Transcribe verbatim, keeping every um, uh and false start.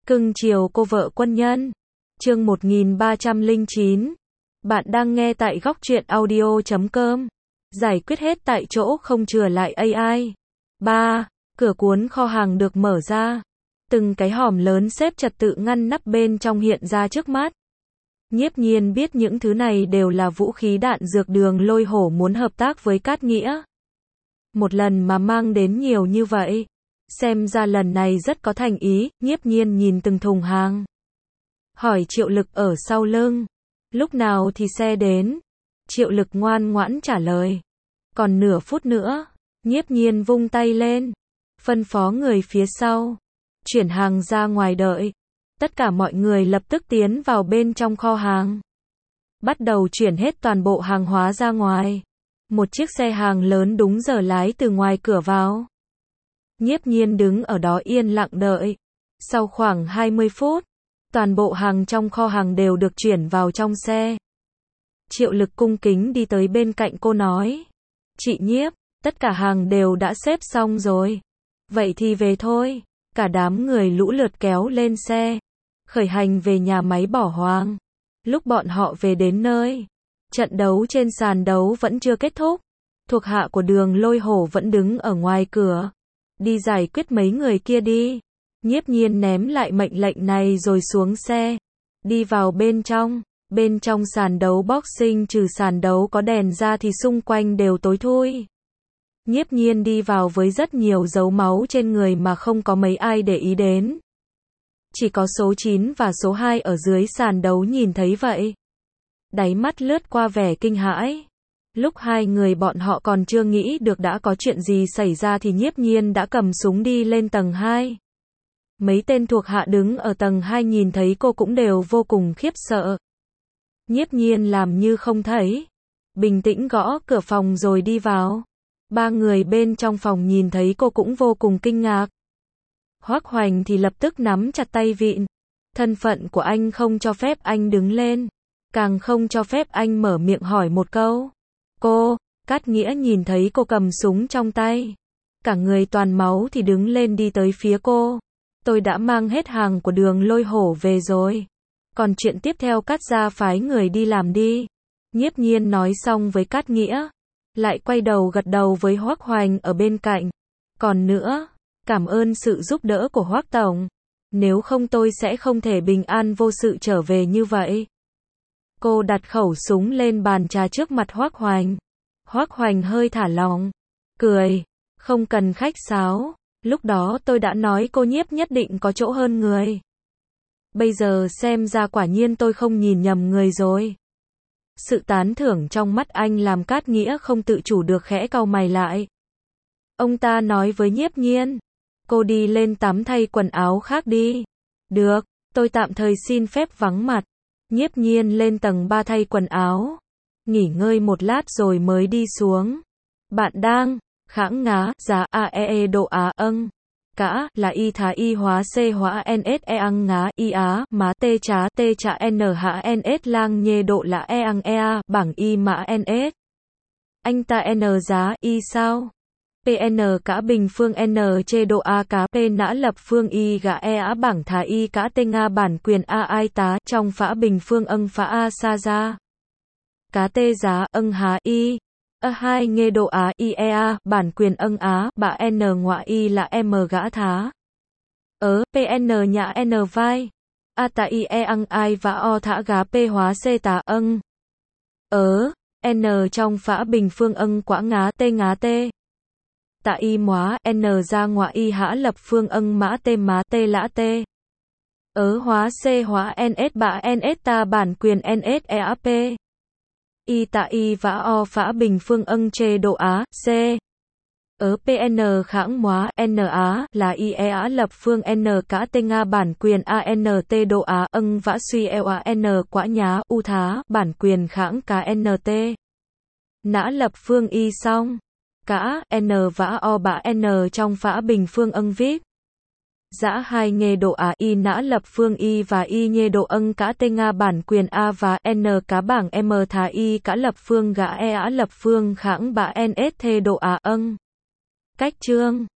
Cưng chiều cô vợ quân nhân. Chương một nghìn ba trăm lẻ chín. Bạn đang nghe tại góc truyện audio chấm com. Giải quyết hết tại chỗ không chừa lại a i. ba. Cửa cuốn kho hàng được mở ra. Từng cái hòm lớn xếp trật tự ngăn nắp bên trong hiện ra trước mắt. Nhiếp Nhiên biết những thứ này đều là vũ khí đạn dược Đường Lôi Hổ muốn hợp tác với Cát Nghĩa. Một lần mà mang đến nhiều như vậy. Xem ra lần này rất có thành ý. Nhiếp Nhiên nhìn từng thùng hàng. Hỏi Triệu Lực ở sau lưng. Lúc nào thì xe đến? Triệu Lực ngoan ngoãn trả lời. Còn nửa phút nữa. Nhiếp Nhiên vung tay lên. Phân phó người phía sau. Chuyển hàng ra ngoài đợi. Tất cả mọi người lập tức tiến vào bên trong kho hàng. Bắt đầu chuyển hết toàn bộ hàng hóa ra ngoài. Một chiếc xe hàng lớn đúng giờ lái từ ngoài cửa vào. Nhiếp Nhiên đứng ở đó yên lặng đợi. Sau khoảng hai mươi phút, toàn bộ hàng trong kho hàng đều được chuyển vào trong xe. Triệu Lực cung kính đi tới bên cạnh cô nói. Chị Nhiếp, tất cả hàng đều đã xếp xong rồi. Vậy thì về thôi. Cả đám người lũ lượt kéo lên xe. Khởi hành về nhà máy bỏ hoang. Lúc bọn họ về đến nơi, trận đấu trên sàn đấu vẫn chưa kết thúc. Thuộc hạ của Đường Lôi Hổ vẫn đứng ở ngoài cửa. Đi giải quyết mấy người kia đi. Nhiếp Nhiên ném lại mệnh lệnh này rồi xuống xe. Đi vào bên trong. Bên trong sàn đấu boxing trừ sàn đấu có đèn ra thì xung quanh đều tối thui. Nhiếp Nhiên đi vào với rất nhiều dấu máu trên người mà không có mấy ai để ý đến. Chỉ có số chín và số hai ở dưới sàn đấu nhìn thấy vậy. Đáy mắt lướt qua vẻ kinh hãi. Lúc hai người bọn họ còn chưa nghĩ được đã có chuyện gì xảy ra thì Nhiếp Nhiên đã cầm súng đi lên tầng hai. Mấy tên thuộc hạ đứng ở tầng hai nhìn thấy cô cũng đều vô cùng khiếp sợ. Nhiếp Nhiên làm như không thấy. Bình tĩnh gõ cửa phòng rồi đi vào. Ba người bên trong phòng nhìn thấy cô cũng vô cùng kinh ngạc. Hoắc Hoành thì lập tức nắm chặt tay vịn. Thân phận của anh không cho phép anh đứng lên. Càng không cho phép anh mở miệng hỏi một câu. Cô, Cát Nghĩa nhìn thấy cô cầm súng trong tay. Cả người toàn máu thì đứng lên đi tới phía cô. Tôi đã mang hết hàng của Đường Lôi Hổ về rồi. Còn chuyện tiếp theo Cát gia phái người đi làm đi. Nhiếp Nhiên nói xong với Cát Nghĩa. Lại quay đầu gật đầu với Hoắc Hoành ở bên cạnh. Còn nữa, cảm ơn sự giúp đỡ của Hoắc Tổng. Nếu không tôi sẽ không thể bình an vô sự trở về như vậy. Cô đặt khẩu súng lên bàn trà trước mặt Hoắc Hoành. Hoắc Hoành hơi thả lỏng. Cười. Không cần khách sáo. Lúc đó tôi đã nói cô Nhiếp nhất định có chỗ hơn người. Bây giờ xem ra quả nhiên tôi không nhìn nhầm người rồi. Sự tán thưởng trong mắt anh làm Cát Nghĩa không tự chủ được khẽ cau mày lại. Ông ta nói với Nhiếp Nhiên. Cô đi lên tắm thay quần áo khác đi. Được, tôi tạm thời xin phép vắng mặt. Nhiếp Nhiên lên tầng ba thay quần áo. Nghỉ ngơi một lát rồi mới đi xuống. Bạn đang, khãng ngá, giá a e e độ á âng. Cả, là y thá y hóa c hóa n s e ăn ngá y á, má tê trá tê trá n hạ n s lang nhê độ là e ăn e a, bảng y mã n s. Anh ta n giá y sao? pn cả bình phương n chê độ a cá p nã lập phương y gã e á bảng thá y cá tê nga bản quyền a ai tá, trong phã bình phương âng phã a sa ra. Cá tê giá âng há y. A hai nghe độ á i e a, bản quyền âng á, bạ n ngoại y là m gã thá. Ớ, pn nhã n vai. A ta i e ăng ai và o thả gá p hóa c tá âng. Ớ, n trong phã bình phương âng quả ngá tê ngá tê. Tạ y móa, n ra ngoại y hã lập phương âng mã tê má tê lã tê. Ớ hóa c hóa ns bạ ns ta bản quyền ns e a p. Y tạ y vã o phã bình phương âng chê độ á, c. Ở pn khãng móa, n á, là y e á lập phương n cả tê nga bản quyền a n t độ á âng vã suy eo a n quả nhá, u thá, bản quyền khãng cá n t. Nã lập phương y xong. Cả, n vã o bạ n trong phã bình phương âng vip. Dã hai nghê độ á y nã lập phương y và y nhê độ âng cả tê nga bản quyền a và n cá bảng m thá y cả lập phương gã e á lập phương khãng bạ ns thê độ á âng. Cách chương